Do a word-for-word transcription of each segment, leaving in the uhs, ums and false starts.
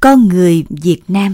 Con người Việt Nam.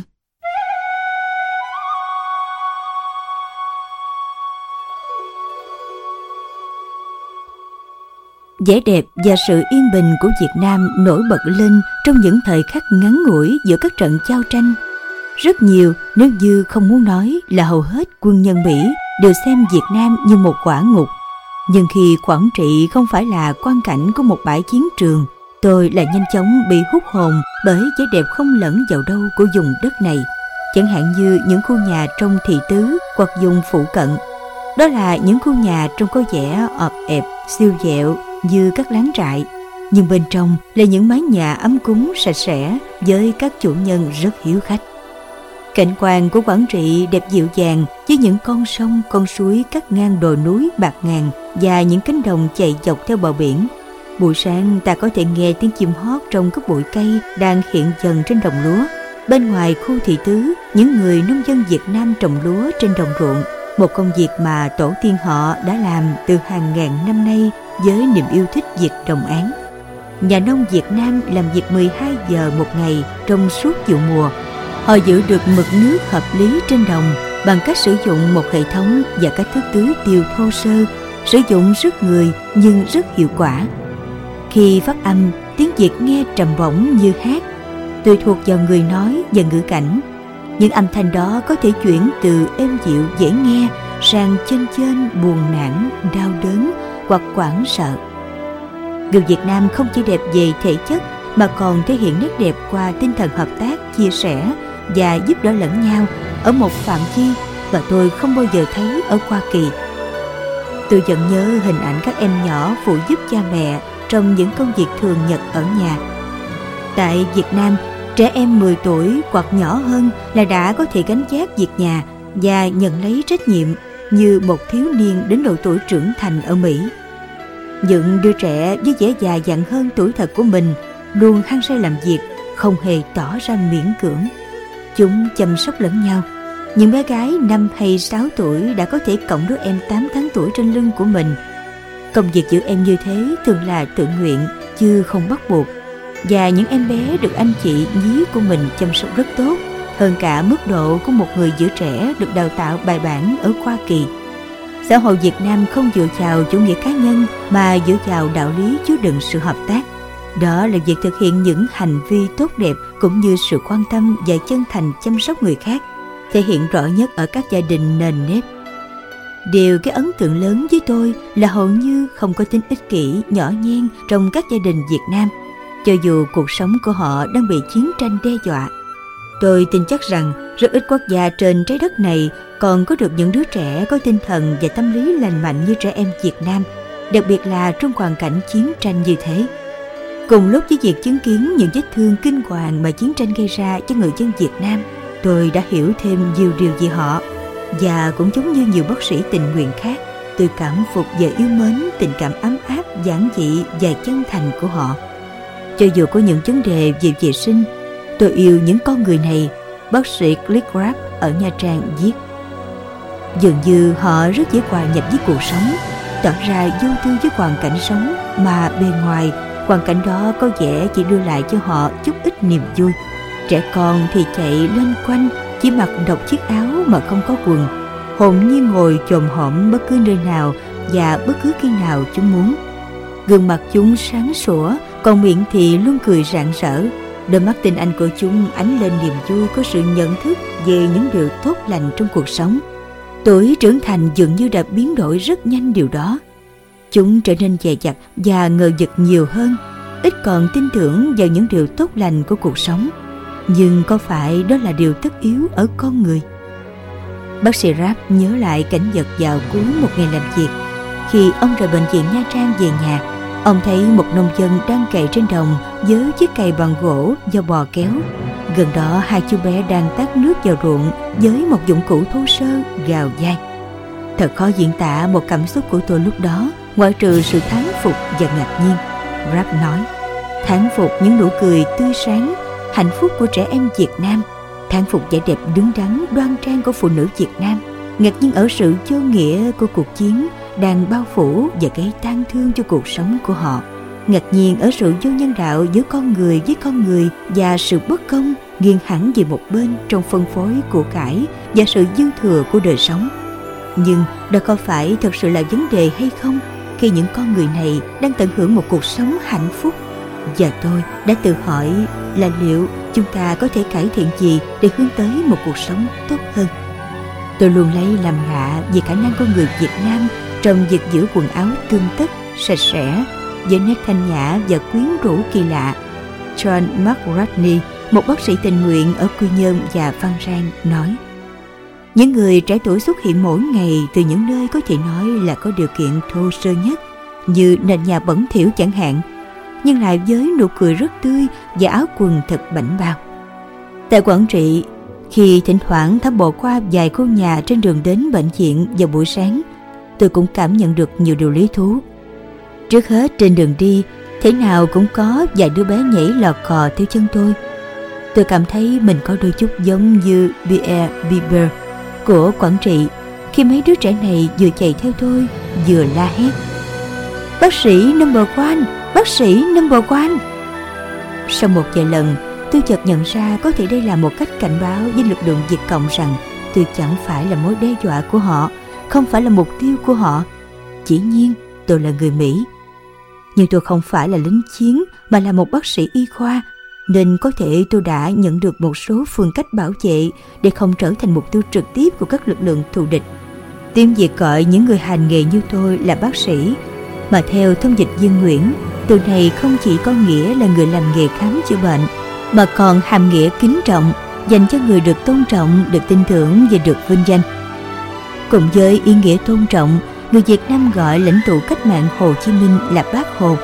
Vẻ đẹp và sự yên bình của Việt Nam nổi bật lên trong những thời khắc ngắn ngủi giữa các trận giao tranh. Rất nhiều, nếu như không muốn nói là hầu hết quân nhân Mỹ đều xem Việt Nam như một quả ngục. Nhưng khi Quảng Trị không phải là quang cảnh của một bãi chiến trường, tôi lại nhanh chóng bị hút hồn bởi vẻ đẹp không lẫn vào đâu của vùng đất này. Chẳng hạn như những khu nhà trong thị tứ hoặc vùng phụ cận. Đó là những khu nhà trông có vẻ ọp ẹp, siêu vẹo như các láng trại, nhưng bên trong là những mái nhà ấm cúng sạch sẽ với các chủ nhân rất hiếu khách. Cảnh quan của Quảng Trị đẹp dịu dàng với những con sông, con suối cắt ngang đồi núi bạt ngàn và những cánh đồng chạy dọc theo bờ biển. Buổi sáng ta có thể nghe tiếng chim hót trong các bụi cây đang hiện dần trên đồng lúa. Bên ngoài khu thị tứ, những người nông dân Việt Nam trồng lúa trên đồng ruộng, một công việc mà tổ tiên họ đã làm từ hàng ngàn năm nay với niềm yêu thích việc đồng áng. Nhà nông Việt Nam làm việc mười hai giờ một ngày trong suốt vụ mùa. Họ giữ được mực nước hợp lý trên đồng bằng cách sử dụng một hệ thống và cách thức tưới tiêu thô sơ, sử dụng sức người nhưng rất hiệu quả. Khi phát âm, tiếng Việt nghe trầm bổng như hát, tùy thuộc vào người nói và ngữ cảnh. Những âm thanh đó có thể chuyển từ êm dịu dễ nghe sang chênh chênh buồn nản, đau đớn hoặc hoảng sợ. Người Việt Nam không chỉ đẹp về thể chất mà còn thể hiện nét đẹp qua tinh thần hợp tác, chia sẻ và giúp đỡ lẫn nhau ở một phạm vi mà tôi không bao giờ thấy ở Hoa Kỳ. Tôi vẫn nhớ hình ảnh các em nhỏ phụ giúp cha mẹ trong những công việc thường nhật ở nhà. Tại Việt Nam, trẻ em mười tuổi hoặc nhỏ hơn là đã có thể gánh vác việc nhà và nhận lấy trách nhiệm như một thiếu niên đến độ tuổi trưởng thành ở Mỹ. Những đứa trẻ với vẻ già dặn hơn tuổi thật của mình luôn hăng say làm việc, không hề tỏ ra miễn cưỡng. Chúng chăm sóc lẫn nhau. Những bé gái năm hay sáu tuổi đã có thể cõng đứa em tám tháng tuổi trên lưng của mình. Công việc giữ em như thế thường là tự nguyện chứ không bắt buộc. Và những em bé được anh chị nhí của mình chăm sóc rất tốt, hơn cả mức độ của một người giữ trẻ được đào tạo bài bản ở Hoa Kỳ. Xã hội Việt Nam không dựa vào chủ nghĩa cá nhân mà dựa vào đạo lý chứa đựng sự hợp tác. Đó là việc thực hiện những hành vi tốt đẹp cũng như sự quan tâm và chân thành chăm sóc người khác, thể hiện rõ nhất ở các gia đình nền nếp. Điều cái ấn tượng lớn với tôi là hầu như không có tính ích kỷ, nhỏ nhen trong các gia đình Việt Nam, cho dù cuộc sống của họ đang bị chiến tranh đe dọa. Tôi tin chắc rằng rất ít quốc gia trên trái đất này còn có được những đứa trẻ có tinh thần và tâm lý lành mạnh như trẻ em Việt Nam, đặc biệt là trong hoàn cảnh chiến tranh như thế. Cùng lúc với việc chứng kiến những vết thương kinh hoàng mà chiến tranh gây ra cho người dân Việt Nam, tôi đã hiểu thêm nhiều điều về họ. Và cũng giống như nhiều bác sĩ tình nguyện khác, tôi cảm phục và yêu mến tình cảm ấm áp, giản dị và chân thành của họ. Cho dù có những vấn đề về vệ sinh, tôi yêu những con người này, bác sĩ Cliff Rapp ở Nha Trang viết. Dường như họ rất dễ hòa nhập với cuộc sống, tỏ ra vô tư với hoàn cảnh sống mà bề ngoài hoàn cảnh đó có vẻ chỉ đưa lại cho họ chút ít niềm vui. Trẻ con thì chạy lên quanh, chỉ mặc độc chiếc áo mà không có quần, hồn nhiên ngồi chồm hổm bất cứ nơi nào và bất cứ khi nào chúng muốn. Gương mặt chúng sáng sủa, còn miệng thì luôn cười rạng rỡ. Đôi mắt tinh anh của chúng ánh lên niềm vui, có sự nhận thức về những điều tốt lành trong cuộc sống. Tuổi trưởng thành dường như đã biến đổi rất nhanh điều đó. Chúng trở nên dè dặt và ngờ vực nhiều hơn, ít còn tin tưởng vào những điều tốt lành của cuộc sống. Nhưng có phải đó là điều tất yếu ở con người? Bác sĩ Rapp nhớ lại cảnh vật vào cuối một ngày làm việc. Khi ông rời bệnh viện Nha Trang về nhà, ông thấy một nông dân đang cày trên đồng với chiếc cày bằng gỗ do bò kéo. Gần đó hai chú bé đang tát nước vào ruộng với một dụng cụ thô sơ gào dai. Thật khó diễn tả một cảm xúc của tôi lúc đó, ngoại trừ sự thán phục và ngạc nhiên. Rapp nói, thán phục những nụ cười tươi sáng, hạnh phúc của trẻ em Việt Nam, thán phục vẻ đẹp đứng đắn đoan trang của phụ nữ Việt Nam, ngạc nhiên ở sự vô nghĩa của cuộc chiến đang bao phủ và gây tang thương cho cuộc sống của họ. ngạc nhiên ở sự vô nhân đạo giữa con người với con người và sự bất công nghiêng hẳn về một bên trong phân phối của cải và sự dư thừa của đời sống. Nhưng đó có phải thật sự là vấn đề hay không khi những con người này đang tận hưởng một cuộc sống hạnh phúc? Và tôi đã tự hỏi là liệu chúng ta có thể cải thiện gì để hướng tới một cuộc sống tốt hơn. Tôi luôn lấy làm lạ về khả năng con người Việt Nam trong việc giữ quần áo tươm tất, sạch sẽ, với nét thanh nhã và quyến rũ kỳ lạ. John McRatney, một bác sĩ tình nguyện ở Quy Nhơn và Phan Rang, nói: những người trẻ tuổi xuất hiện mỗi ngày từ những nơi có thể nói là có điều kiện thô sơ nhất, như nền nhà bẩn thỉu chẳng hạn, nhưng lại với nụ cười rất tươi và áo quần thật bảnh bao. Tại Quảng Trị, khi thỉnh thoảng thăm bộ qua vài khu nhà trên đường đến bệnh viện vào buổi sáng, tôi cũng cảm nhận được nhiều điều lý thú. Trước hết, trên đường đi, thế nào cũng có vài đứa bé nhảy lò cò theo chân tôi. Tôi cảm thấy mình có đôi chút giống như Pierre Bieber của Quảng Trị, khi mấy đứa trẻ này vừa chạy theo tôi vừa la hét: bác sĩ number one, bác sĩ number one. Sau một vài lần, tôi chợt nhận ra có thể đây là một cách cảnh báo với lực lượng Việt Cộng rằng tôi chẳng phải là mối đe dọa của họ, không phải là mục tiêu của họ. Dĩ nhiên tôi là người Mỹ, nhưng tôi không phải là lính chiến mà là một bác sĩ y khoa, nên có thể tôi đã nhận được một số phương cách bảo vệ để không trở thành mục tiêu trực tiếp của các lực lượng thù địch. Tiếng Việt gọi những người hành nghề như tôi là bác sĩ, mà theo thông dịch viên Nguyễn, từ này không chỉ có nghĩa là người làm nghề khám chữa bệnh, mà còn hàm nghĩa kính trọng, dành cho người được tôn trọng, được tin tưởng và được vinh danh. Cùng với ý nghĩa tôn trọng, người Việt Nam gọi lãnh tụ cách mạng Hồ Chí Minh là Bác Hồ.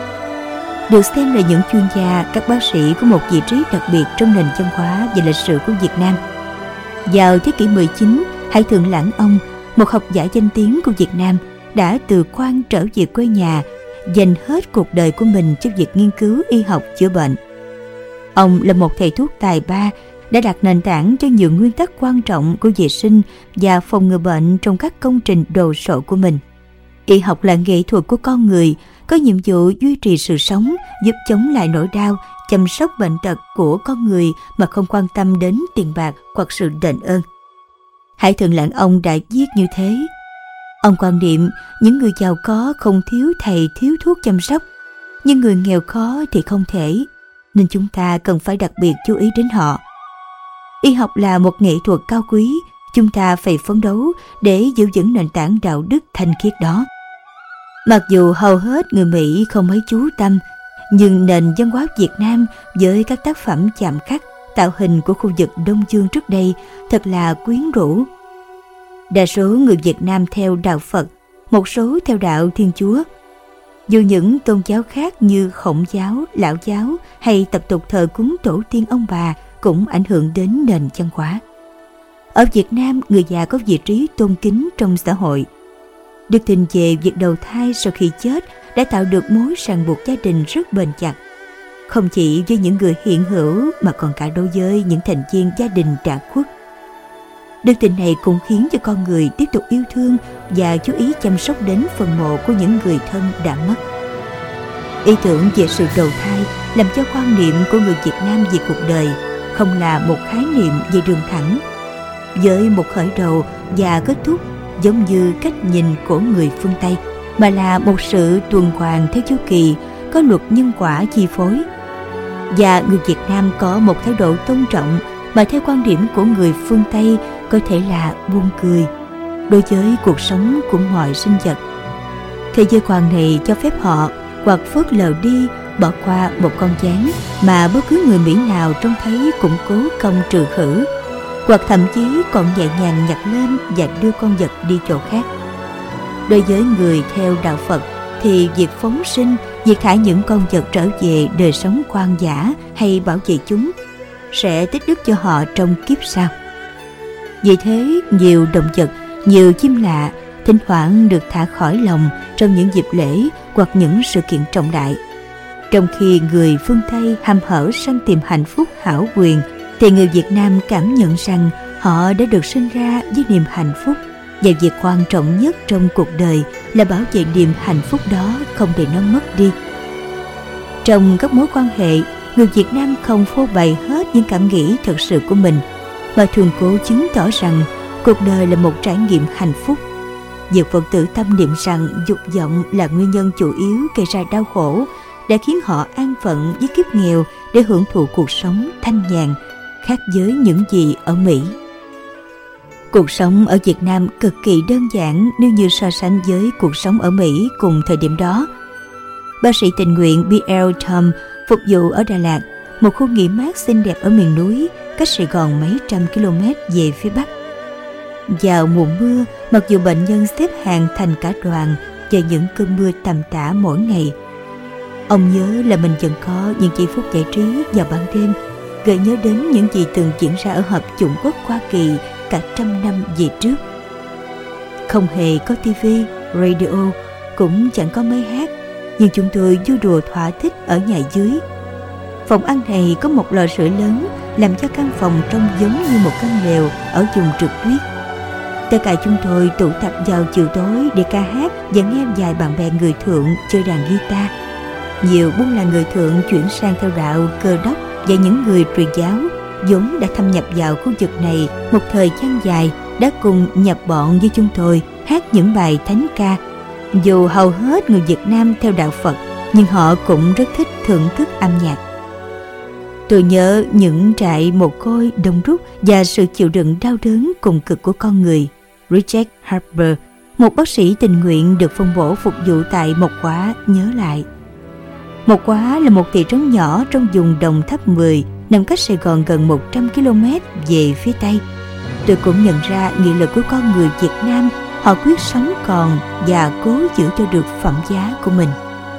Được xem là những chuyên gia, các bác sĩ có một vị trí đặc biệt trong nền văn hóa và lịch sử của Việt Nam. Vào thế kỷ mười chín, Hải Thượng Lãng Ông, một học giả danh tiếng của Việt Nam, đã từ quan trở về quê nhà, dành hết cuộc đời của mình cho việc nghiên cứu y học chữa bệnh. Ông là một thầy thuốc tài ba, đã đặt nền tảng cho nhiều nguyên tắc quan trọng của vệ sinh và phòng ngừa bệnh trong các công trình đồ sộ của mình. Y học là nghệ thuật của con người, có nhiệm vụ duy trì sự sống, giúp chống lại nỗi đau, chăm sóc bệnh tật của con người mà không quan tâm đến tiền bạc hoặc sự đền ơn. Hải Thượng Lãng Ông đã viết như thế. Ông quan niệm những người giàu có không thiếu thầy thiếu thuốc chăm sóc, nhưng người nghèo khó thì không thể, nên chúng ta cần phải đặc biệt chú ý đến họ. Y học là một nghệ thuật cao quý, chúng ta phải phấn đấu để giữ vững nền tảng đạo đức thanh khiết đó. Mặc dù hầu hết người Mỹ không mấy chú tâm, nhưng nền văn hóa Việt Nam với các tác phẩm chạm khắc, tạo hình của khu vực Đông Dương trước đây thật là quyến rũ. Đa số người Việt Nam theo đạo Phật, một số theo đạo Thiên Chúa. Dù những tôn giáo khác như Khổng giáo, Lão giáo hay tập tục thờ cúng tổ tiên ông bà cũng ảnh hưởng đến nền văn hóa. Ở Việt Nam, người già có vị trí tôn kính trong xã hội. Đức tin về việc đầu thai sau khi chết đã tạo được mối ràng buộc gia đình rất bền chặt, không chỉ với những người hiện hữu mà còn cả đối với những thành viên gia đình đã khuất. Đức tin này cũng khiến cho con người tiếp tục yêu thương và chú ý chăm sóc đến phần mộ của những người thân đã mất. Ý tưởng về sự đầu thai làm cho quan niệm của người Việt Nam về cuộc đời không là một khái niệm về đường thẳng, với một khởi đầu và kết thúc giống như cách nhìn của người phương Tây, mà là một sự tuần hoàn theo chu kỳ, có luật nhân quả chi phối. Và người Việt Nam có một thái độ tôn trọng mà theo quan điểm của người phương Tây có thể là buông cười đối với cuộc sống của mọi sinh vật. Thế giới quan này cho phép họ hoặc phớt lờ đi, bỏ qua một con gián mà bất cứ người Mỹ nào trông thấy cũng cố công trừ khử, hoặc thậm chí còn nhẹ nhàng nhặt lên và đưa con vật đi chỗ khác. Đối với người theo đạo Phật thì việc phóng sinh, việc thả những con vật trở về đời sống hoang dã hay bảo vệ chúng sẽ tích đức cho họ trong kiếp sau. Vì thế, nhiều động vật, nhiều chim lạ thỉnh thoảng được thả khỏi lồng trong những dịp lễ hoặc những sự kiện trọng đại. Trong khi người phương Tây hăm hở săn tìm hạnh phúc hảo quyền, thì người Việt Nam cảm nhận rằng họ đã được sinh ra với niềm hạnh phúc, và việc quan trọng nhất trong cuộc đời là bảo vệ niềm hạnh phúc đó không để nó mất đi. Trong các mối quan hệ, người Việt Nam không phô bày hết những cảm nghĩ thật sự của mình, mà thường cố chứng tỏ rằng cuộc đời là một trải nghiệm hạnh phúc. Việc Phật tử tâm niệm rằng dục vọng là nguyên nhân chủ yếu gây ra đau khổ đã khiến họ an phận với kiếp nghèo để hưởng thụ cuộc sống thanh nhàn, khác với những gì ở Mỹ. Cuộc sống ở Việt Nam cực kỳ đơn giản nếu như so sánh với cuộc sống ở Mỹ cùng thời điểm đó. Bác sĩ tình nguyện B L Tom phục vụ ở Đà Lạt, một khu nghỉ mát xinh đẹp ở miền núi, cách Sài Gòn mấy trăm km về phía Bắc. Vào mùa mưa, mặc dù bệnh nhân xếp hàng thành cả đoàn và những cơn mưa tầm tã mỗi ngày, ông nhớ là mình vẫn có những giây phút giải trí vào ban đêm, gợi nhớ đến những gì từng diễn ra ở Hợp chủng quốc Hoa Kỳ cả trăm năm về trước. Không hề có tivi, radio, cũng chẳng có máy hát, nhưng chúng tôi vui đùa thỏa thích ở nhà dưới. Phòng ăn này có một lò sưởi lớn, làm cho căn phòng trông giống như một căn lều ở vùng trượt tuyết. Tất cả chúng tôi tụ tập vào chiều tối để ca hát và nghe vài bạn bè người Thượng chơi đàn guitar. Nhiều buôn là người Thượng chuyển sang theo đạo Cơ đốc và những người truyền giáo vốn đã thâm nhập vào khu vực này một thời gian dài đã cùng nhập bọn với chúng tôi hát những bài thánh ca. Dù hầu hết người Việt Nam theo đạo Phật, nhưng họ cũng rất thích thưởng thức âm nhạc. Tôi nhớ những trại mồ côi đông đúc và sự chịu đựng đau đớn cùng cực của con người. Richard Harper, một bác sĩ tình nguyện được phân bổ phục vụ tại Mộc Quá, nhớ lại. Mộc Quá là một thị trấn nhỏ trong vùng Đồng Tháp mười, nằm cách Sài Gòn gần một trăm ki lô mét về phía Tây. Tôi cũng nhận ra nghị lực của con người Việt Nam, họ quyết sống còn và cố giữ cho được phẩm giá của mình.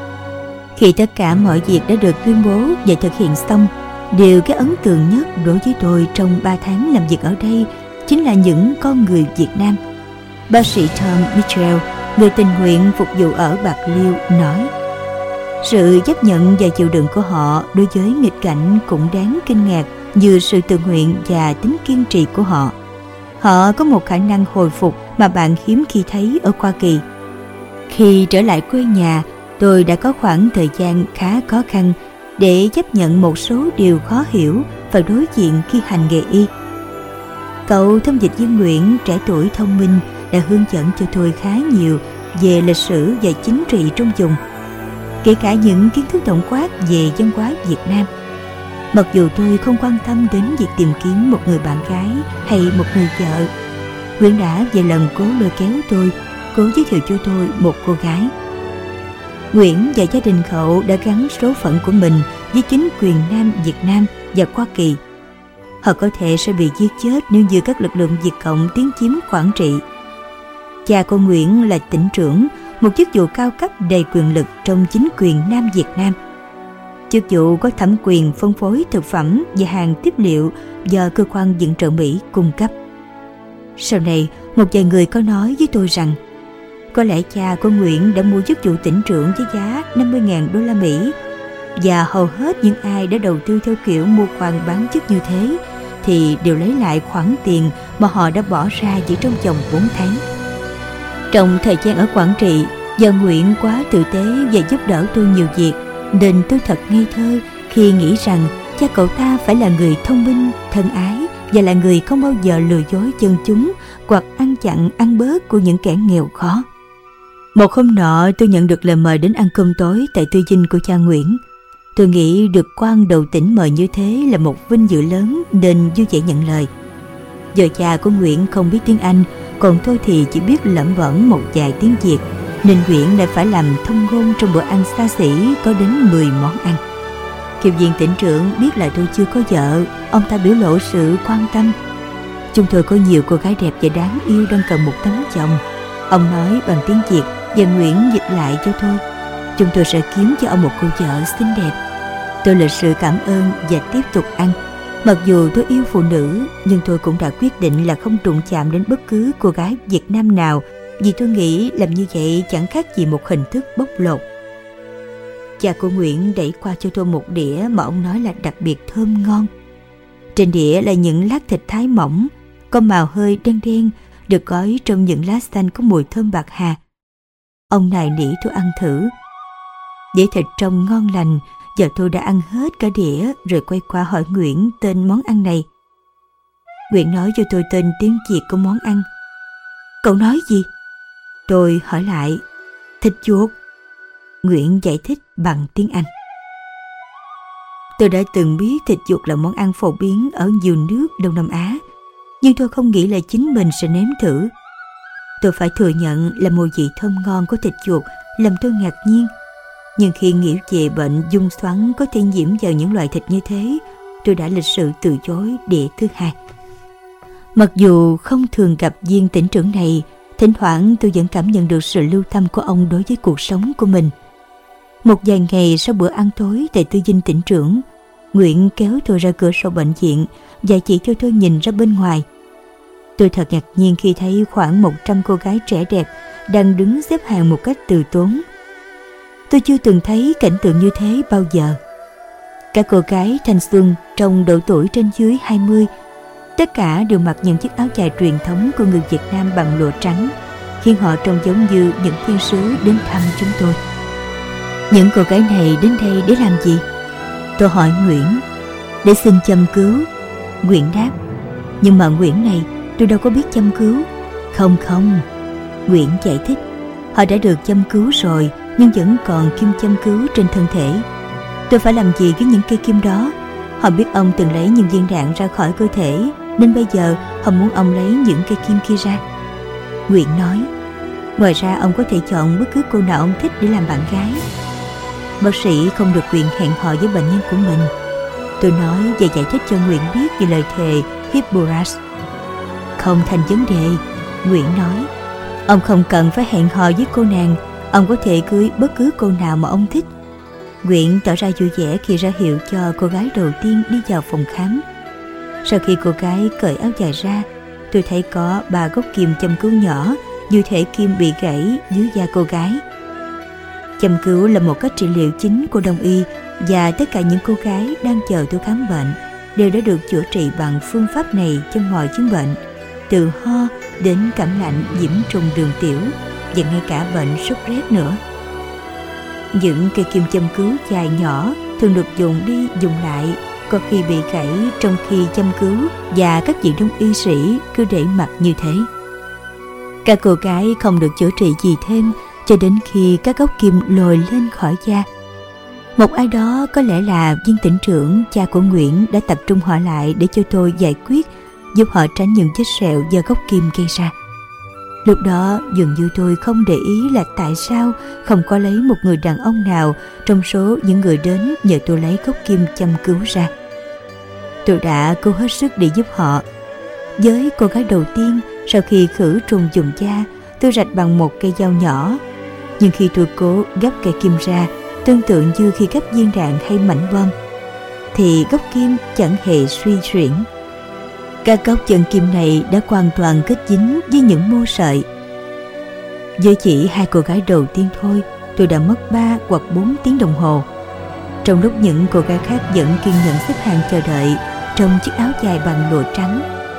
Khi tất cả mọi việc đã được tuyên bố và thực hiện xong, điều cái ấn tượng nhất đối với tôi trong ba tháng làm việc ở đây chính là những con người Việt Nam. Bác sĩ Tom Mitchell, người tình nguyện phục vụ ở Bạc Liêu, nói: sự chấp nhận và chịu đựng của họ đối với nghịch cảnh cũng đáng kinh ngạc như sự tự nguyện và tính kiên trì của họ. Họ có một khả năng hồi phục mà bạn hiếm khi thấy ở Hoa Kỳ. Khi trở lại quê nhà, tôi đã có khoảng thời gian khá khó khăn để chấp nhận một số điều khó hiểu và đối diện khi hành nghề y. Cậu thông dịch viên Nguyễn, trẻ tuổi thông minh, đã hướng dẫn cho tôi khá nhiều về lịch sử và chính trị trong vùng, kể cả những kiến thức tổng quát về văn hóa Việt Nam. Mặc dù tôi không quan tâm đến việc tìm kiếm một người bạn gái hay một người vợ, Nguyễn đã vài lần cố lôi kéo tôi, cố giới thiệu cho tôi một cô gái. Nguyễn và gia đình cậu đã gắn số phận của mình với chính quyền Nam Việt Nam và Hoa Kỳ. Họ có thể sẽ bị giết chết nếu như các lực lượng Việt Cộng tiến chiếm Quảng Trị. Cha của Nguyễn là tỉnh trưởng, một chức vụ cao cấp đầy quyền lực trong chính quyền Nam Việt Nam. Chức vụ có thẩm quyền phân phối thực phẩm và hàng tiếp liệu do cơ quan viện trợ Mỹ cung cấp. Sau này, một vài người có nói với tôi rằng có lẽ cha của Nguyễn đã mua chức vụ tỉnh trưởng với giá năm mươi nghìn đô la Mỹ, và hầu hết những ai đã đầu tư theo kiểu mua quan bán chức như thế thì đều lấy lại khoản tiền mà họ đã bỏ ra chỉ trong vòng bốn tháng. Trong thời gian ở Quảng Trị, do Nguyễn quá tử tế và giúp đỡ tôi nhiều việc, nên tôi thật ngây thơ khi nghĩ rằng cha cậu ta phải là người thông minh, thân ái và là người không bao giờ lừa dối dân chúng hoặc ăn chặn ăn bớt của những kẻ nghèo khó. Một hôm nọ, tôi nhận được lời mời đến ăn cơm tối tại tư dinh của cha Nguyễn. Tôi nghĩ được quan đầu tỉnh mời như thế là một vinh dự lớn nên vui vẻ nhận lời. Do cha của Nguyễn không biết tiếng Anh, còn tôi thì chỉ biết lẩm bẩm một vài tiếng Việt, nên Nguyễn lại phải làm thông ngôn trong bữa ăn xa xỉ có đến mười món ăn. Khi viên tỉnh trưởng biết là tôi chưa có vợ, ông ta biểu lộ sự quan tâm. Chúng tôi có nhiều cô gái đẹp và đáng yêu đang cần một tấm chồng, ông nói bằng tiếng Việt, và Nguyễn dịch lại cho tôi. Chúng tôi sẽ kiếm cho ông một cô vợ xinh đẹp. Tôi lịch sự cảm ơn và tiếp tục ăn. Mặc dù tôi yêu phụ nữ, nhưng tôi cũng đã quyết định là không đụng chạm đến bất cứ cô gái Việt Nam nào, vì tôi nghĩ làm như vậy chẳng khác gì một hình thức bóc lột. Cha của Nguyễn đẩy qua cho tôi một đĩa mà ông nói là đặc biệt thơm ngon. Trên đĩa là những lát thịt thái mỏng, có màu hơi đen đen, được gói trong những lá xanh có mùi thơm bạc hà. Ông nài nỉ tôi ăn thử. Đĩa thịt trông ngon lành Giờ tôi đã ăn hết cả đĩa rồi quay qua hỏi Nguyễn tên món ăn này. Nguyễn nói cho tôi tên tiếng Việt của món ăn. Cậu nói gì? Tôi hỏi lại. Thịt chuột. Nguyễn giải thích bằng tiếng Anh. Tôi đã từng biết thịt chuột là món ăn phổ biến ở nhiều nước Đông Nam Á, nhưng tôi không nghĩ là chính mình sẽ nếm thử. Tôi phải thừa nhận là mùi vị thơm ngon của thịt chuột làm tôi ngạc nhiên. Nhưng khi nghĩ về bệnh dung xoắn có thể nhiễm vào những loại thịt như thế, tôi đã lịch sự từ chối đĩa thứ hai. Mặc dù không thường gặp viên tỉnh trưởng này, thỉnh thoảng tôi vẫn cảm nhận được sự lưu tâm của ông đối với cuộc sống của mình. Một vài ngày sau bữa ăn tối tại tư dinh tỉnh trưởng, Nguyễn kéo tôi ra cửa sổ bệnh viện và chỉ cho tôi nhìn ra bên ngoài. Tôi thật ngạc nhiên khi thấy khoảng một trăm cô gái trẻ đẹp đang đứng xếp hàng một cách từ tốn. Tôi chưa từng thấy cảnh tượng như thế bao giờ. Các cô gái thanh xuân trong độ tuổi trên dưới hai mươi, tất cả đều mặc những chiếc áo dài truyền thống của người Việt Nam bằng lụa trắng, khiến họ trông giống như những thiên sứ đến thăm chúng tôi. Những cô gái này đến đây để làm gì? Tôi hỏi Nguyễn. Để xin châm cứu. Nguyễn đáp. Nhưng mà Nguyễn này, tôi đâu có biết châm cứu. Không không, Nguyễn giải thích. Họ đã được châm cứu rồi, nhưng vẫn còn kim châm cứu trên thân thể. Tôi phải làm gì với những cây kim đó? Họ biết ông từng lấy những viên đạn ra khỏi cơ thể, nên bây giờ họ muốn ông lấy những cây kim kia ra. Nguyễn nói. Ngoài ra ông có thể chọn bất cứ cô nào ông thích để làm bạn gái. Bác sĩ không được quyền hẹn hò với bệnh nhân của mình. Tôi nói và giải thích cho Nguyễn biết về lời thề Hippolytus. Không thành vấn đề, Nguyễn nói. Ông không cần phải hẹn hò với cô nàng, ông có thể cưới bất cứ cô nào mà ông thích. Nguyễn tỏ ra vui vẻ khi ra hiệu cho cô gái đầu tiên đi vào phòng khám. Sau khi cô gái cởi áo dài ra, tôi thấy có ba gốc kim châm cứu nhỏ, như thể kim bị gãy dưới da cô gái. Châm cứu là một cách trị liệu chính của Đông y, và tất cả những cô gái đang chờ tôi khám bệnh đều đã được chữa trị bằng phương pháp này cho mọi chứng bệnh, từ ho đến cảm lạnh, nhiễm trùng đường tiểu và ngay cả bệnh sốt rét nữa. Những cây kim châm cứu dài nhỏ thường được dùng đi dùng lại, có khi bị gãy trong khi châm cứu, và các vị đông y sĩ cứ để mặc như thế. Các cô gái không được chữa trị gì thêm cho đến khi các gốc kim lồi lên khỏi da. Một ai đó, có lẽ là viên tỉnh trưởng, cha của Nguyễn, đã tập trung họ lại để cho tôi giải quyết, giúp họ tránh những vết sẹo do gốc kim gây ra. Lúc đó dường như tôi không để ý là tại sao không có lấy một người đàn ông nào trong số những người đến nhờ tôi lấy gốc kim châm cứu ra. Tôi đã cố hết sức để giúp họ. Với cô gái đầu tiên, sau khi khử trùng dùng da, tôi rạch bằng một cây dao nhỏ. Nhưng khi tôi cố gấp cây kim ra, tương tự như khi gấp viên đạn hay mảnh bom, thì gốc kim chẳng hề suy xuyển. Các gốc chân kim này đã hoàn toàn kết dính với những mô sợi. Với chỉ hai cô gái đầu tiên thôi, tôi đã mất ba hoặc bốn tiếng đồng hồ. Trong lúc những cô gái khác vẫn kiên nhẫn xếp hàng chờ đợi trong chiếc áo dài bằng lụa trắng.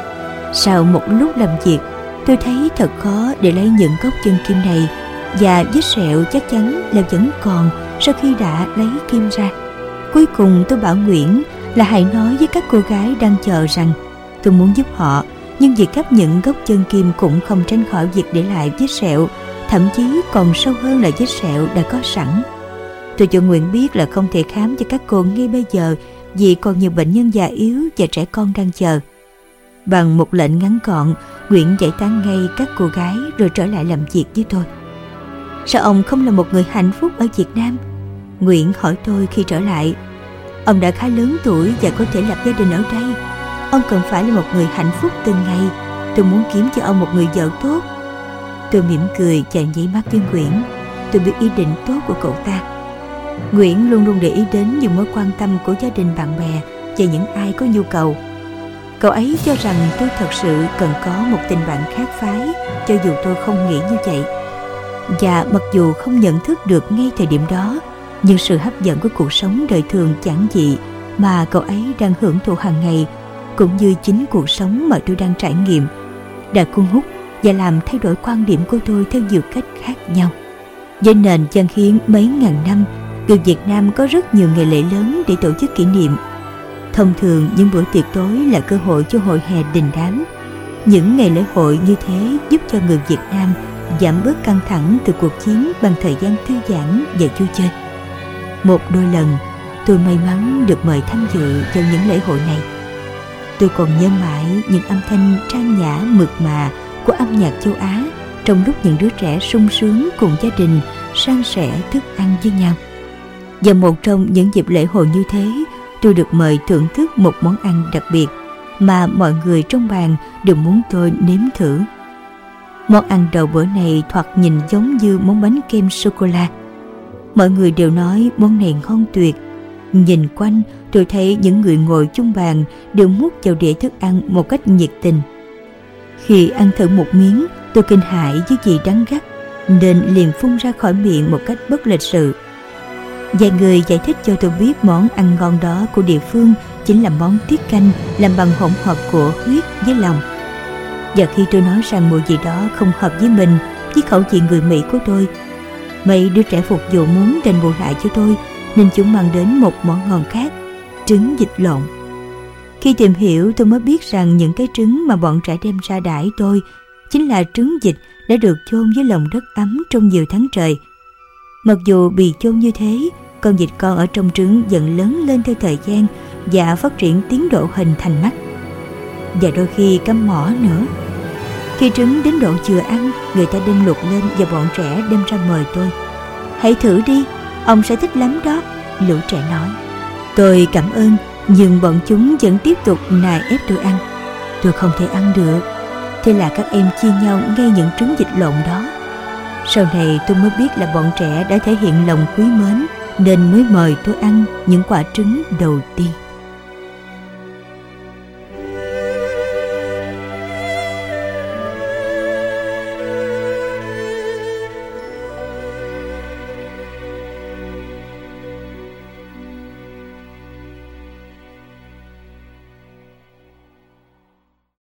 Sau một lúc làm việc, tôi thấy thật khó để lấy những gốc chân kim này, và vết sẹo chắc chắn là vẫn còn sau khi đã lấy kim ra. Cuối cùng tôi bảo Nguyễn là hãy nói với các cô gái đang chờ rằng tôi muốn giúp họ, nhưng việc gấp những gốc chân kim cũng không tránh khỏi việc để lại vết sẹo, thậm chí còn sâu hơn là vết sẹo đã có sẵn. Tôi cho Nguyễn biết là không thể khám cho các cô ngay bây giờ vì còn nhiều bệnh nhân già yếu và trẻ con đang chờ. Bằng một lệnh ngắn gọn, Nguyễn giải tán ngay các cô gái rồi trở lại làm việc với tôi. Sao ông không là một người hạnh phúc ở Việt Nam? Nguyễn hỏi tôi khi trở lại. Ông đã khá lớn tuổi và có thể lập gia đình ở đây. Ông cần phải là một người hạnh phúc từng ngày. Tôi muốn kiếm cho ông một người vợ tốt. Tôi mỉm cười chạm nháy mắt với Nguyễn. Tôi biết ý định tốt của cậu ta. Nguyễn luôn luôn để ý đến những mối quan tâm của gia đình, bạn bè và những ai có nhu cầu. Cậu ấy cho rằng tôi thật sự cần có một tình bạn khác phái, cho dù tôi không nghĩ như vậy. Và mặc dù không nhận thức được ngay thời điểm đó, nhưng sự hấp dẫn của cuộc sống đời thường giản dị mà cậu ấy đang hưởng thụ hàng ngày, cũng như chính cuộc sống mà tôi đang trải nghiệm, đã cuốn hút và làm thay đổi quan điểm của tôi theo nhiều cách khác nhau. Với nền văn hiến mấy ngàn năm Người Việt Nam có rất nhiều ngày lễ lớn để tổ chức kỷ niệm. Thông thường những bữa tiệc tối là cơ hội cho hội hè đình đám. Những ngày lễ hội như thế giúp cho người Việt Nam giảm bớt căng thẳng từ cuộc chiến bằng thời gian thư giãn và vui chơi. Một đôi lần, tôi may mắn được mời tham dự vào những lễ hội này. Tôi còn nhớ mãi những âm thanh trang nhã mượt mà của âm nhạc châu Á trong lúc những đứa trẻ sung sướng cùng gia đình san sẻ thức ăn với nhau. Và một trong những dịp lễ hội như thế, tôi được mời thưởng thức một món ăn đặc biệt mà mọi người trong bàn đều muốn tôi nếm thử. Món ăn đầu bữa này thoạt nhìn giống như món bánh kem sô-cô-la. Mọi người đều nói món này ngon tuyệt. Nhìn quanh, tôi thấy những người ngồi chung bàn đều múc vào đĩa thức ăn một cách nhiệt tình. Khi ăn thử một miếng, tôi kinh hãi với vị đắng gắt, nên liền phun ra khỏi miệng một cách bất lịch sự. Vài người giải thích cho tôi biết món ăn ngon đó của địa phương chính là món tiết canh làm bằng hỗn hợp của huyết với lòng. Và khi tôi nói rằng mùi gì đó không hợp với mình, với khẩu vị người Mỹ của tôi, mấy đứa trẻ phục vụ muốn đền bù lại cho tôi, nên chúng mang đến một món ngon khác, trứng vịt lộn. Khi tìm hiểu, tôi mới biết rằng những cái trứng mà bọn trẻ đem ra đãi tôi chính là trứng vịt đã được chôn với lòng đất ấm trong nhiều tháng trời. Mặc dù bị chôn như thế, con vịt con ở trong trứng dần lớn lên theo thời gian và phát triển tiến độ hình thành mắt, và đôi khi cắm mỏ nữa. Khi trứng đến độ chưa ăn, người ta đem luộc lên và bọn trẻ đem ra mời tôi. Hãy thử đi, ông sẽ thích lắm đó, lũ trẻ nói. Tôi cảm ơn, nhưng bọn chúng vẫn tiếp tục nài ép tôi ăn. Tôi không thể ăn được. Thế là các em chia nhau ngay những trứng vịt lộn đó. Sau này tôi mới biết là bọn trẻ đã thể hiện lòng quý mến, nên mới mời tôi ăn những quả trứng đầu tiên.